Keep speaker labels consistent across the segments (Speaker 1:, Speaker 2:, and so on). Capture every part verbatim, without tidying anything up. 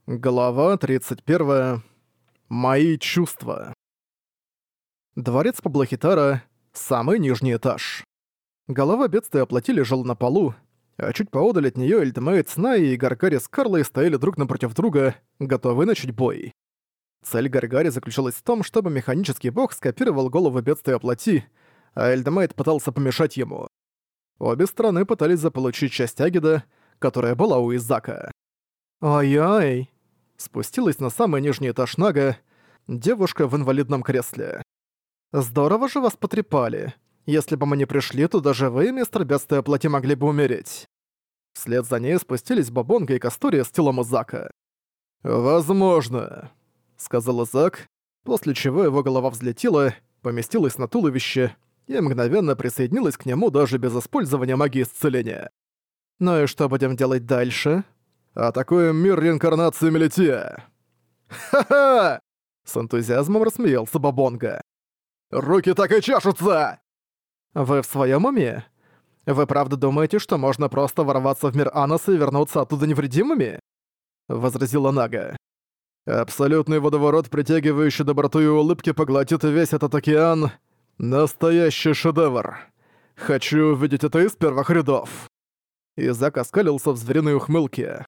Speaker 1: Глава тридцать первая. Мои чувства. Дворец Паблохитара — самый нижний этаж. Голова бедствия плоти лежала на полу, а чуть поодаль от неё Эльтмейт с Наи и Гаргари с Карлой стояли друг напротив друга, готовые начать бой. Цель Гаргари заключалась в том, чтобы механический бог скопировал голову бедствия плоти, а Эльтмейт пытался помешать ему. Обе стороны пытались заполучить часть Агида, которая была у Изака. «Ой-ой!» Спустилась на самый нижний этаж Нага, девушка в инвалидном кресле. «Здорово же вас потрепали. Если бы мы не пришли, то даже вы, мистер Бедствия плоти, могли бы умереть». Вслед за ней спустились Бабонга и Кастория с телом Изака. «Возможно», — сказал Изак, после чего его голова взлетела, поместилась на туловище и мгновенно присоединилась к нему даже без использования магии исцеления. «Ну и что будем делать дальше?» «Атакуем мир реинкарнации Мелития!» «Ха-ха!» — с энтузиазмом рассмеялся Бабонга. «Руки так и чешутся!» «Вы в своём уме? Вы правда думаете, что можно просто ворваться в мир Аноса и вернуться оттуда невредимыми?» — возразила Нага. «Абсолютный водоворот, притягивающий доброту и улыбки, поглотит весь этот океан. Настоящий шедевр. Хочу увидеть это из первых рядов». Изак оскалился в звериной ухмылке.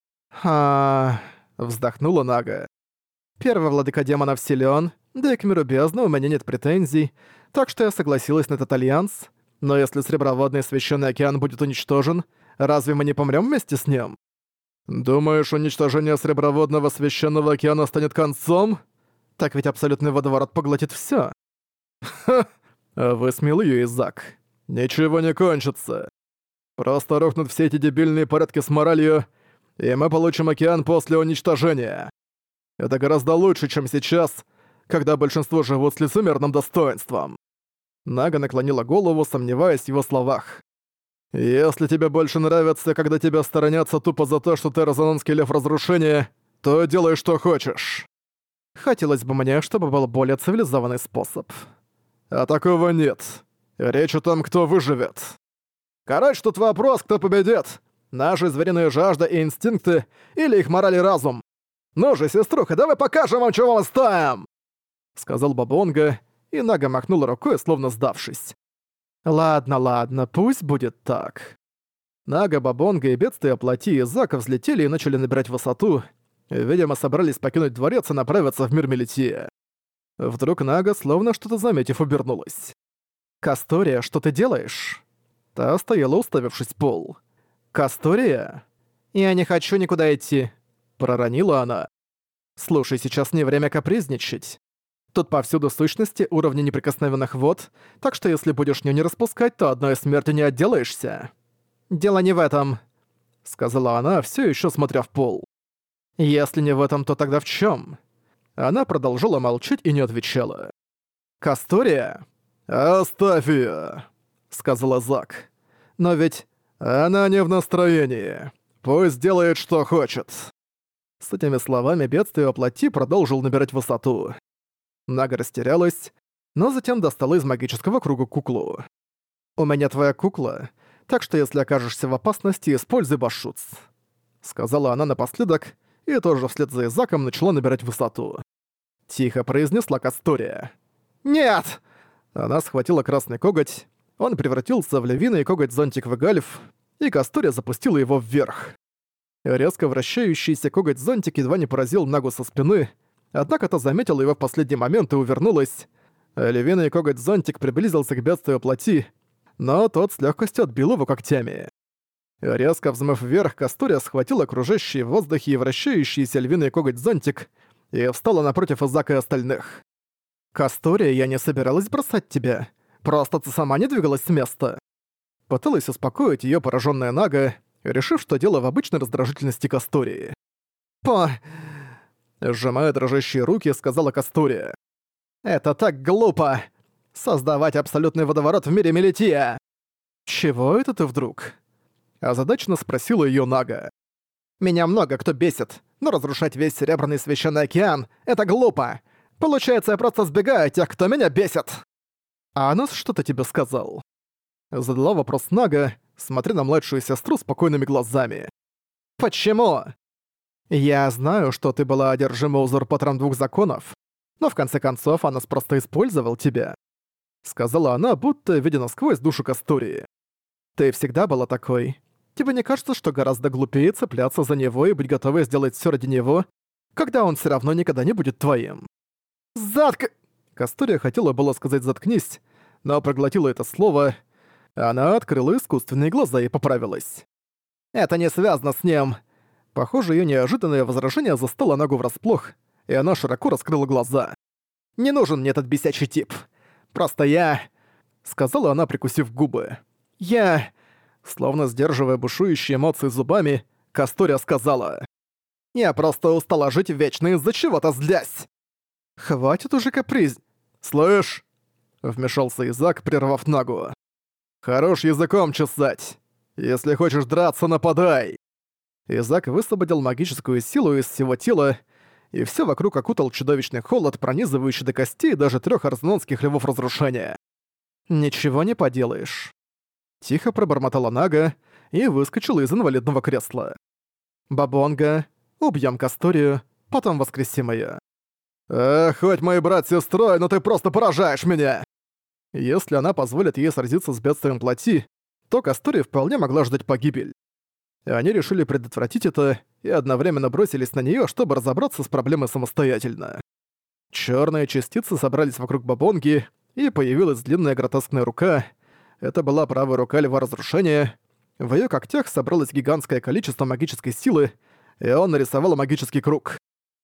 Speaker 1: «Ха...» — вздохнула Нага. «Первый владыка демонов силён, да и к миру бездны у меня нет претензий, так что я согласилась на этот альянс, но если Среброводный Священный Океан будет уничтожен, разве мы не помрём вместе с ним?» «Думаешь, уничтожение Среброводного Священного Океана станет концом? Так ведь абсолютный водоворот поглотит всё». «Ха!» — высмеял её Изак. «Ничего не кончится. Просто рухнут все эти дебильные порядки с моралью, и мы получим океан после уничтожения. Это гораздо лучше, чем сейчас, когда большинство живут с лицемерным достоинством». Нага наклонила голову, сомневаясь в его словах. «Если тебе больше нравится, когда тебя сторонятся тупо за то, что ты резонанский лев разрушения, то делай, что хочешь. Хотелось бы мне, чтобы был более цивилизованный способ. А такого нет. Речь о том, кто выживет. Короче, тут вопрос, кто победит. Наши звериные жажда и инстинкты или их мораль и разум. Ну же, сеструха, давай покажем вам, чего мы стоим!» Сказал Бабонга, и Нага махнула рукой, словно сдавшись. «Ладно, ладно, пусть будет так». Нага, Бабонга и бедствие плоти Изака взлетели и начали набирать высоту. Видимо, собрались покинуть дворец и направиться в мир Мелития. Вдруг Нага, словно что-то заметив, обернулась. «Кастория, что ты делаешь?» Та стояла, уставившись в пол. «Кастория? Я не хочу никуда идти», — проронила она. «Слушай, сейчас не время капризничать. Тут повсюду сущности уровня неприкосновенных вод, так что если будешь нюни распускать, то одной смертью не отделаешься». «Дело не в этом», — сказала она, все еще смотря в пол. «Если не в этом, то тогда в чем? Она продолжила молчать и не отвечала. «Кастория?» «Оставь её», — сказала Зак. «Но ведь она не в настроении. Пусть делает, что хочет». С этими словами бедствие плоти продолжил набирать высоту. Нага растерялась, но затем достала из магического круга куклу. «У меня твоя кукла, так что если окажешься в опасности, используй башуц», — сказала она напоследок, и тоже вслед за Изаком начала набирать высоту. Тихо произнесла Кастория. «Нет!» Она схватила красный коготь, он превратился в львиный коготь-зонтик Вегальф, и Кастория запустила его вверх. Резко вращающийся коготь-зонтик едва не поразил Нагу со спины, однако та заметила его в последний момент и увернулась. Львиный коготь-зонтик приблизился к бедствию плоти, но тот с легкостью отбил его когтями. Резко взмыв вверх, Кастория схватила кружащий в воздухе и вращающийся львиный коготь-зонтик и встала напротив Изака и остальных. «Кастория, я не собиралась бросать тебя. Просто ты сама не двигалась с места». Пыталась успокоить её поражённая Нага, решив, что дело в обычной раздражительности Кастории. «По...» Сжимая дрожащие руки, сказала Кастория. «Это так глупо! Создавать абсолютный водоворот в мире Мелития!» «Чего это ты вдруг?» Озадаченно спросила её Нага. «Меня много кто бесит, но разрушать весь Серебряный Священный Океан — это глупо! Получается, я просто сбегаю от тех, кто меня бесит!» «А Анос что-то тебе сказал?» Задала вопрос Нага, смотря на младшую сестру спокойными глазами. «Почему?» «Я знаю, что ты была одержима узурпатором двух законов, но в конце концов Анас просто использовал тебя», — сказала она, будто видя насквозь душу Кастурии. «Ты всегда была такой. Тебе не кажется, что гораздо глупее цепляться за него и быть готовой сделать всё ради него, когда он всё равно никогда не будет твоим?» «Затк...» Кастурия хотела было сказать «заткнись», но проглотила это слово. Она открыла искусственные глаза и поправилась. «Это не связано с ним». Похоже, её неожиданное возражение застало ногу врасплох, и она широко раскрыла глаза. «Не нужен мне этот бесячий тип. Просто я...» — сказала она, прикусив губы. «Я...» Словно сдерживая бушующие эмоции зубами, Кастурия сказала. «Я просто устала жить вечно из-за чего-то злясь!» «Хватит уже каприз...» «Слышь!» — вмешался Изак, прервав Нагу. «Хорош языком чесать! Если хочешь драться, нападай!» Изак высвободил магическую силу из всего тела, и всё вокруг окутал чудовищный холод, пронизывающий до костей даже трёх арзнонских львов разрушения. «Ничего не поделаешь». Тихо пробормотала Нага и выскочила из инвалидного кресла. «Бабонга, убьём Касторию, потом воскресим её». «Эх, хоть мои брат с сестрой, но ты просто поражаешь меня!» Если она позволит ей сразиться с бедствием плоти, то Кастория вполне могла ждать погибель. Они решили предотвратить это и одновременно бросились на неё, чтобы разобраться с проблемой самостоятельно. Чёрные частицы собрались вокруг Бабонги, и появилась длинная гротескная рука. Это была правая рука Льва Разрушения. В её когтях собралось гигантское количество магической силы, и он нарисовал магический круг.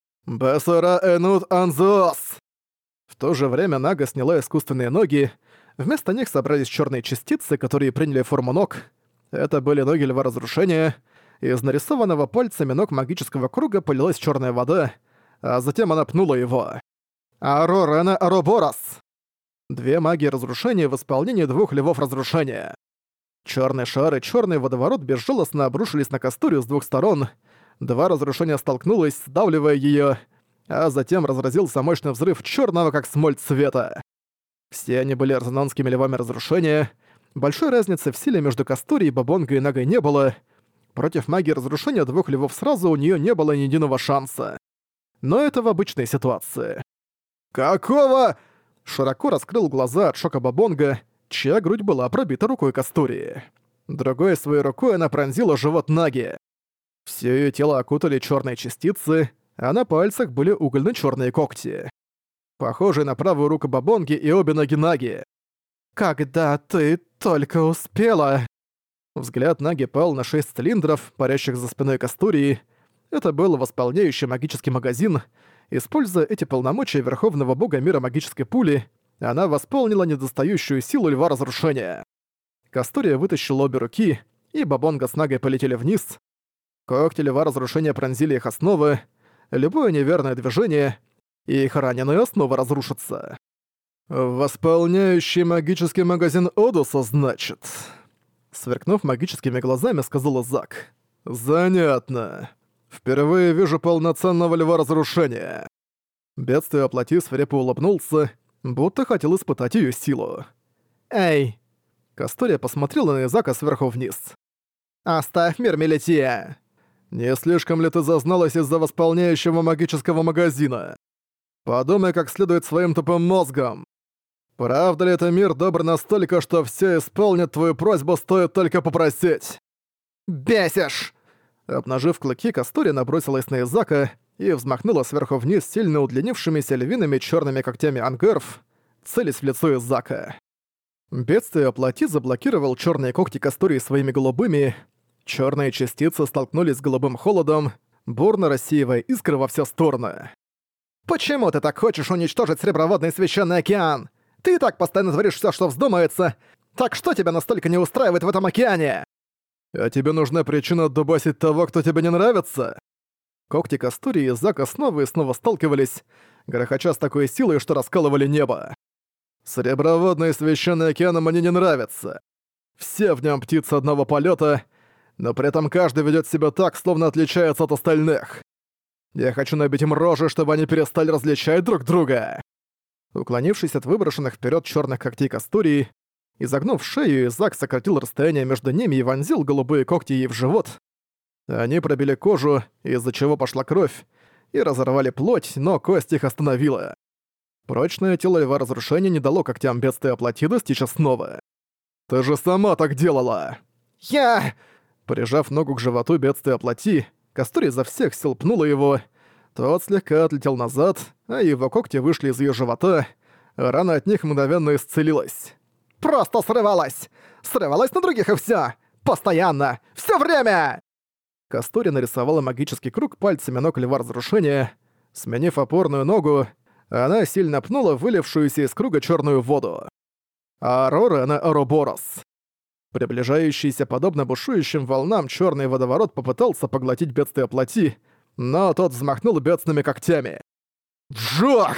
Speaker 1: «Бесара энут анзос!» В то же время Нага сняла искусственные ноги. Вместо них собрались чёрные частицы, которые приняли форму ног. Это были ноги Льва Разрушения. Из нарисованного пальцами ног магического круга полилась чёрная вода, а затем она пнула его. «Арорена Ароборос!» Две магии разрушения в исполнении двух Львов Разрушения. Чёрный шар и чёрный водоворот безжалостно обрушились на Кастурию с двух сторон. Два разрушения столкнулось, сдавливая её, а затем разразился мощный взрыв чёрного как смоль цвета. Все они были арзанонскими львами разрушения. Большой разницы в силе между Кастурией, Бабонгой и Нагой не было. Против магии разрушения двух львов сразу у неё не было ни единого шанса. Но это в обычной ситуации. «Какого?» Широко раскрыл глаза от шока Бабонга, чья грудь была пробита рукой Кастурии. Другой своей рукой она пронзила живот Наги. Всё её тело окутали чёрные частицы, а на пальцах были угольно-чёрные когти. Похожие на правую руку Бабонги и обе ноги Наги. «Когда ты только успела!» Взгляд Наги пал на шесть цилиндров, парящих за спиной Кастурии. Это был восполняющий магический магазин. Используя эти полномочия Верховного Бога Мира Магической Пули, она восполнила недостающую силу Льва Разрушения. Кастурия вытащила обе руки, и Бабонга с Нагой полетели вниз. Когти Льва Разрушения пронзили их основы. Любое неверное движение, и их раненые основы разрушатся. «Восполняющий магический магазин Одуса, значит?» Сверкнув магическими глазами, сказал Зак. «Занятно. Впервые вижу полноценного Льва Разрушения». Бедствие оплати свирепо улыбнулся, будто хотел испытать её силу. «Эй!» Кастория посмотрела на Изака сверху вниз. «Оставь мир, Мелития!» «Не слишком ли ты зазналась из-за восполняющего магического магазина? Подумай как следует своим тупым мозгом. Правда ли это мир добр настолько, что все исполнят твою просьбу, стоит только попросить?» «Бесишь!» Обнажив клыки, Кастория набросилась на Изака и взмахнула сверху вниз сильно удлинившимися львиными чёрными когтями ангерф, целясь в лицо Изака. Бедствие плоти заблокировал чёрные когти Кастории своими голубыми. Чёрные частицы столкнулись с голубым холодом, бурно рассеивая искры во все стороны. «Почему ты так хочешь уничтожить Среброводный Священный Океан? Ты и так постоянно творишь всё, что вздумается. Так что тебя настолько не устраивает в этом океане?» «А тебе нужна причина отдубасить того, кто тебе не нравится?» Когти Кастурии и Зака снова и снова сталкивались, грохоча с такой силой, что раскалывали небо. «Среброводный Священный Океан мне не нравится. Все в нем птицы одного полета, но при этом каждый ведет себя так, словно отличается от остальных. Я хочу набить им рожи, чтобы они перестали различать друг друга». Уклонившись от выброшенных вперед черных когтей Кастурии, изогнув шею, Изак сократил расстояние между ними и вонзил голубые когти ей в живот. Они пробили кожу, из-за чего пошла кровь, и разорвали плоть, но кость их остановила. Прочное тело Льва Разрушения не дало когтям бедствия плоти достичь основы. «Ты же сама так делала!» «Я...» Прижав ногу к животу бедствия плоти, Кастори изо всех сил пнула его. Тот слегка отлетел назад, а его когти вышли из её живота. Рана от них мгновенно исцелилась. «Просто срывалась! Срывалась на других и всё! Постоянно! Всё время!» Кастори нарисовала магический круг пальцами ног Льва Разрушения. Сменив опорную ногу, она сильно пнула вылившуюся из круга чёрную воду. Аурора на Ouroboros. Приближающийся подобно бушующим волнам чёрный водоворот попытался поглотить бедствие плоти, но тот взмахнул бедственными когтями. «Джох!»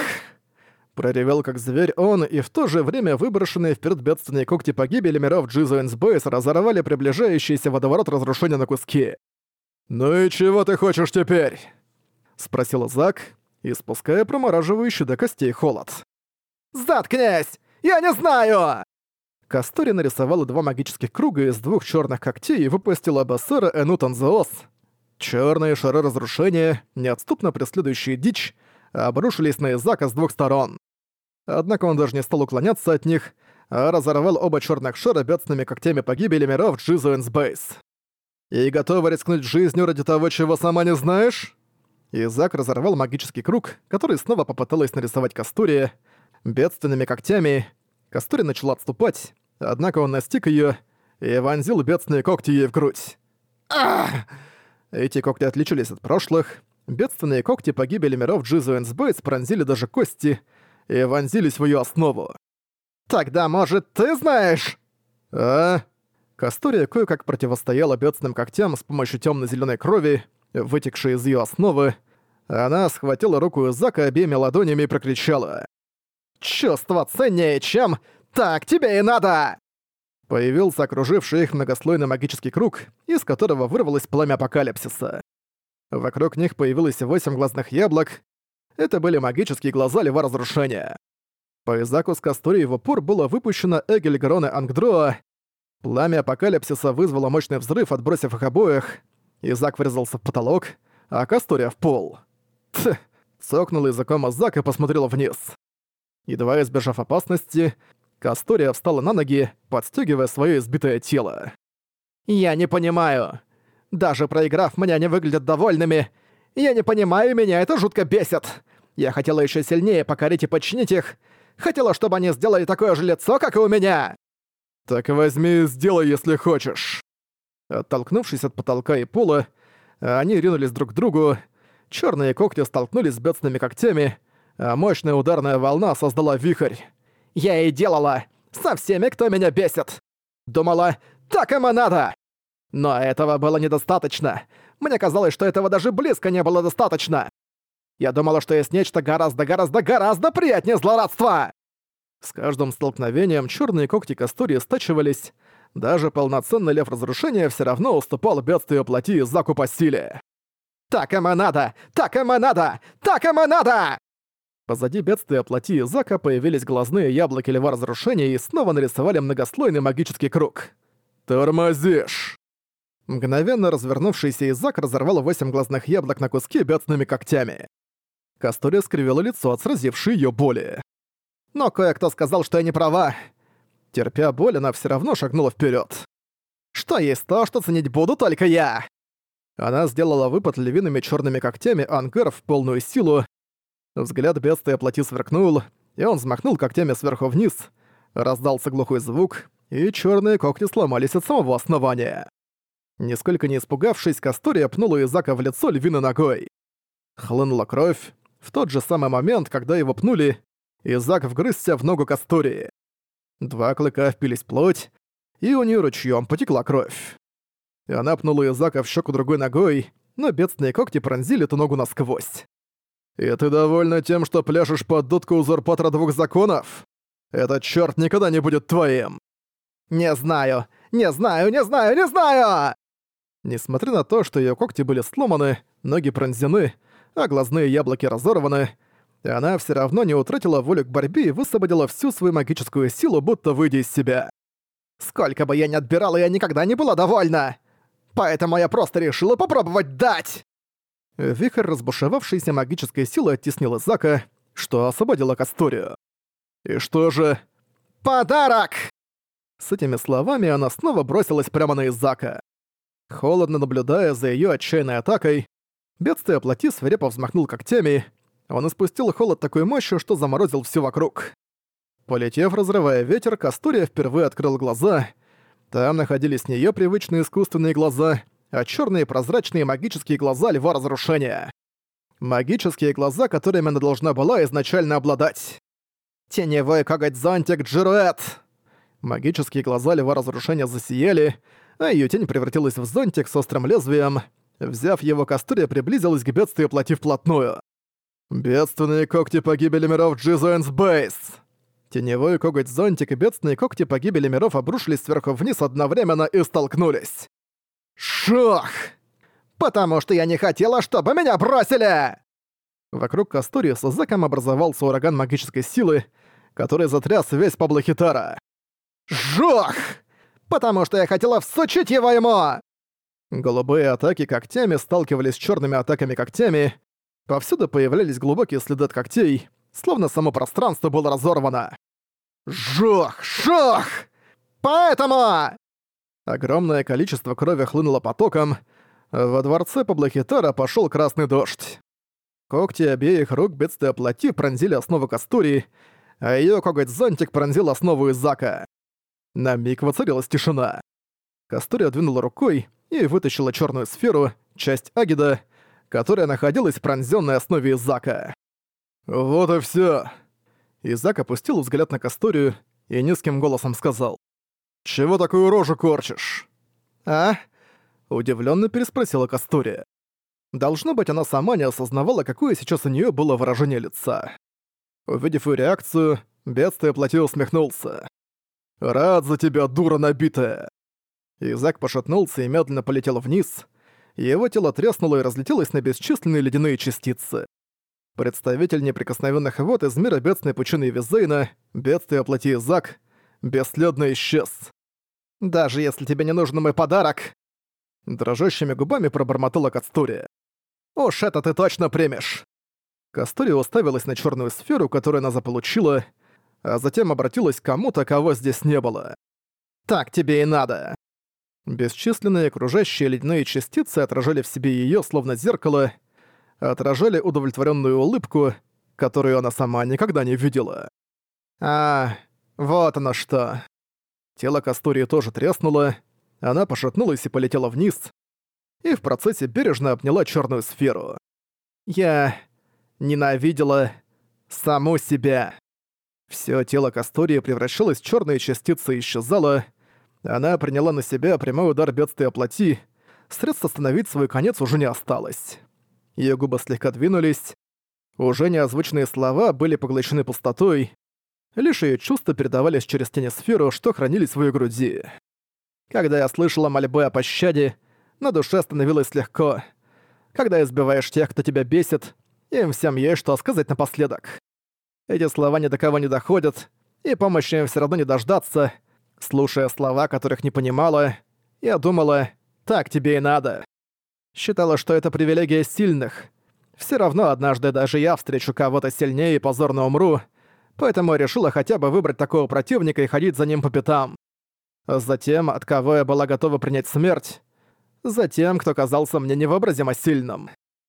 Speaker 1: Проревел как зверь он, и в то же время выброшенные вперед бедственные когти погибели миров Джизуэнс Бейс разорвали приближающийся водоворот разрушения на куски. «Ну и чего ты хочешь теперь?» — спросил Зак, испуская промораживающий до костей холод. «Заткнись! Я не знаю!» Кастори нарисовала два магических круга из двух чёрных когтей и выпустила Бассера Энутанзеос. Чёрные шары разрушения, неотступно преследующие дичь, обрушились на Изака с двух сторон. Однако он даже не стал уклоняться от них, а разорвал оба чёрных шара бедственными когтями погибели миров Джизуэнс Бейс. «И готова рискнуть жизнью ради того, чего сама не знаешь?» Изак разорвал магический круг, который снова попыталась нарисовать Кастори. Бедственными когтями Кастори начала отступать, однако он настиг её и вонзил бедственные когти ей в грудь. Ах! Эти когти отличились от прошлых. Бедственные когти погибели миров Джизуэнс Бейс пронзили даже кости и вонзились в её основу. «Тогда, может, ты знаешь?» «А?» Кастория кое-как противостояла бедственным когтям с помощью тёмно-зелёной крови, вытекшей из её основы. Она схватила руку Изака обеими ладонями и прокричала: «Чувство ценнее, чем... Так тебе и надо!» Появился окруживший их многослойный магический круг, из которого вырвалось пламя апокалипсиса. Вокруг них появилось восемь глазных яблок. Это были магические глаза Льва Разрушения. По Изаку с Касторией в упор было выпущено Эгель Гароне Ангдроа. Пламя апокалипсиса вызвало мощный взрыв, отбросив их обоих. Изак врезался в потолок, а Кастория в пол. Тх! Цокнула языком Изак и посмотрела вниз. Едва избежав опасности, Кастория встала на ноги, подстёгивая своё избитое тело. «Я не понимаю. Даже проиграв, меня не выглядят довольными. Я не понимаю, меня это жутко бесит. Я хотела ещё сильнее покорить и подчинить их. Хотела, чтобы они сделали такое же лицо, как и у меня». «Так возьми и сделай, если хочешь». Оттолкнувшись от потолка и пола, они ринулись друг к другу. Чёрные когти столкнулись с бедственными когтями, а мощная ударная волна создала вихрь. «Я и делала! Со всеми, кто меня бесит! Думала, так им и надо! Но этого было недостаточно. Мне казалось, что этого даже близко не было достаточно. Я думала, что есть нечто гораздо-гораздо-гораздо приятнее злорадства!» С каждым столкновением чёрные когти Кастории стачивались. Даже полноценный Лев Разрушения всё равно уступал бедствию плоти и Заку по силе. «Так им и надо! Так им и надо! Так им и надо!» Позади бедствия плоти и Зака появились глазные яблоки Льва Разрушения и снова нарисовали многослойный магический круг. «Тормозишь!» Мгновенно развернувшийся Изак разорвал восемь глазных яблок на куски бедственными когтями. Кастория скривила лицо от сразившей её боли. «Но кое-кто сказал, что я не права». Терпя боль, она всё равно шагнула вперёд. «Что есть то, что ценить буду только я!» Она сделала выпад львиными чёрными когтями Ангар в полную силу. Взгляд бедствия плоти сверкнул, и он взмахнул когтями сверху вниз. Раздался глухой звук, и чёрные когти сломались от самого основания. Нисколько не испугавшись, Кастория пнула Изака в лицо львиной ногой. Хлынула кровь. В тот же самый момент, когда его пнули, Изак вгрызся в ногу Кастории. Два клыка впились в плоть, и у неё ручьём потекла кровь. И она пнула Изака в щеку другой ногой, но бедственные когти пронзили эту ногу насквозь. «И ты довольна тем, что пляшешь под дудку узурпатора двух законов? Этот чёрт никогда не будет твоим!» «Не знаю! Не знаю! Не знаю! Не знаю!» Несмотря на то, что её когти были сломаны, ноги пронзены, а глазные яблоки разорваны, она всё равно не утратила волю к борьбе и высвободила всю свою магическую силу, будто выйдя из себя. «Сколько бы я ни отбирала, я никогда не была довольна!» Поэтому я просто решила попробовать дать!» Вихрь разбушевавшейся магической силы оттеснил Изака, что освободило Касторию. «И что же?» «Подарок!» С этими словами она снова бросилась прямо на Изака. Холодно наблюдая за её отчаянной атакой, бедствие плоти свирепо взмахнул когтями. Он испустил холод такой мощью, что заморозил всё вокруг. Полетев, разрывая ветер, Кастория впервые открыл глаза. Там находились не её привычные искусственные глаза, а чёрные прозрачные магические глаза Льва Разрушения. Магические глаза, которыми она должна была изначально обладать. Теневой коготь-зонтик Джируэт! Магические глаза Льва Разрушения засияли, а её тень превратилась в зонтик с острым лезвием. Взяв его, Кастория приблизилась к бедствию плоти вплотную. «Бедственные когти погибели миров Джизуэнс Бейс!» Теневой коготь-зонтик и бедственные когти погибели миров обрушились сверху вниз одновременно и столкнулись. «Шох! Потому что я не хотела, чтобы меня бросили!» Вокруг Кастории с Изаком образовался ураган магической силы, который затряс весь Паблохитара. «Жох! Потому что я хотела всучить его ему!» Голубые атаки когтями сталкивались с чёрными атаками когтями. Повсюду появлялись глубокие следы от когтей, словно само пространство было разорвано. «Жох! Шох! Поэтому...» Огромное количество крови хлынуло потоком. Во дворце Паблохитара пошёл красный дождь. Когти обеих рук бедствия плоти пронзили основу Кастории, а её коготь-зонтик пронзил основу Изака. На миг воцарилась тишина. Кастория двинула рукой и вытащила чёрную сферу, часть Агида, которая находилась в пронзённой основе Изака. «Вот и всё!» Изак опустил взгляд на Касторию и низким голосом сказал: «Чего такую рожу корчишь?» «А?» — удивлённо переспросила Кастория. Должно быть, она сама не осознавала, какое сейчас у неё было выражение лица. Увидев её реакцию, бедствие плоти усмехнулся. «Рад за тебя, дура набитая!» Изак пошатнулся и медленно полетел вниз. Его тело треснуло и разлетелось на бесчисленные ледяные частицы. Представитель неприкосновенных вод из мира бедственной пучины Визейна, бедствие плоти Изак, бесследно исчез. «Даже если тебе не нужен мой подарок!» Дрожащими губами пробормотала Кастория. «Уж это ты точно примешь!» Кастория уставилась на чёрную сферу, которую она заполучила, а затем обратилась к кому-то, кого здесь не было. «Так тебе и надо!» Бесчисленные окружающие ледяные частицы отражали в себе её, словно зеркало, отражали удовлетворённую улыбку, которую она сама никогда не видела. «А, вот оно что!» Тело Кастории тоже треснуло, она пошатнулась и полетела вниз, и в процессе бережно обняла чёрную сферу. «Я ненавидела саму себя». Всё тело Кастории превращалось в чёрные частицы и исчезало. Она приняла на себя прямой удар бедствия плоти. Средств остановить свой конец уже не осталось. Её губы слегка двинулись. Уже неозвученные слова были поглощены пустотой. Лишь её чувства передавались через тенесферу, что хранились в её груди. Когда я слышала мольбы о пощаде, на душе становилось легко. Когда избиваешь тех, кто тебя бесит, им всем есть что сказать напоследок. Эти слова ни до кого не доходят, и помощи им всё равно не дождаться. Слушая слова, которых не понимала, я думала, так тебе и надо. Считала, что это привилегия сильных. Всё равно однажды даже я встречу кого-то сильнее и позорно умру, поэтому решила хотя бы выбрать такого противника и ходить за ним по пятам. Затем, от кого я была готова принять смерть, за тем, кто казался мне невообразимо сильным.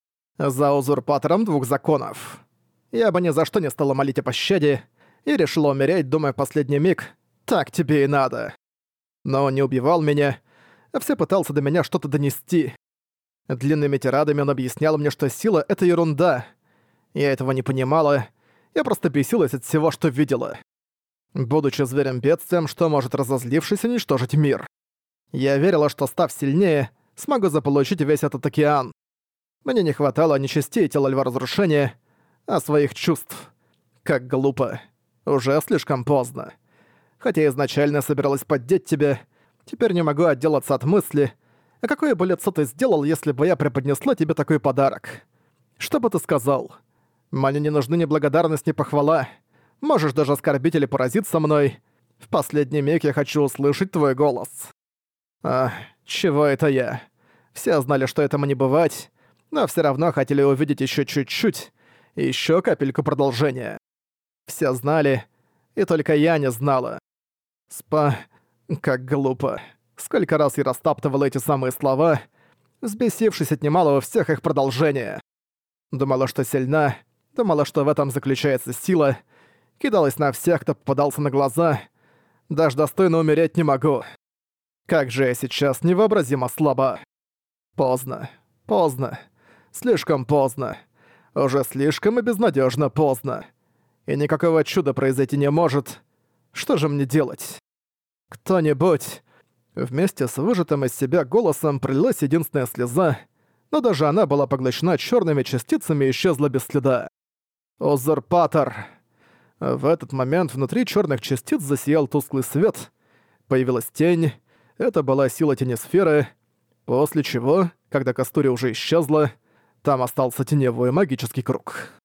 Speaker 1: За узурпатором двух законов. Я бы ни за что не стала молить о пощаде и решила умереть, думая в последний миг, так тебе и надо. Но он не убивал меня, а все пытался до меня что-то донести. Длинными тирадами он объяснял мне, что сила — это ерунда. Я этого не понимала, я просто бесилась от всего, что видела. Будучи зверем-бедствием, что может, разозлившись, уничтожить мир. Я верила, что, став сильнее, смогу заполучить весь этот океан. Мне не хватало ни частей тела Льва Разрушения, а своих чувств. Как глупо. Уже слишком поздно. Хотя изначально собиралась поддеть тебя, теперь не могу отделаться от мысли, а какое бы лицо ты сделал, если бы я преподнесла тебе такой подарок? Что бы ты сказал? Мне не нужны ни благодарность, ни похвала. Можешь даже оскорбить или поразиться мной. В последний миг я хочу услышать твой голос. А, чего это я? Все знали, что этому не бывать, но все равно хотели увидеть еще чуть-чуть, и еще капельку продолжения. Все знали, и только я не знала. Спа... Как глупо. Сколько раз я растаптывала эти самые слова, взбесившись от немалого всех их продолжения. Думала, что сильна, думала, что в этом заключается сила, кидалась на всех, кто попадался на глаза. Даже достойно умереть не могу. Как же я сейчас невообразимо слаба. Поздно. Поздно. Слишком поздно. Уже слишком и безнадежно поздно. И никакого чуда произойти не может. Что же мне делать? Кто-нибудь... Вместе с выжатым из себя голосом пролилась единственная слеза, но даже она была поглощена черными частицами и исчезла без следа. Узурпатор. В этот момент внутри черных частиц засиял тусклый свет. Появилась тень. Это была сила тенесферы. После чего, когда Кастури уже исчезла, там остался теневой магический круг.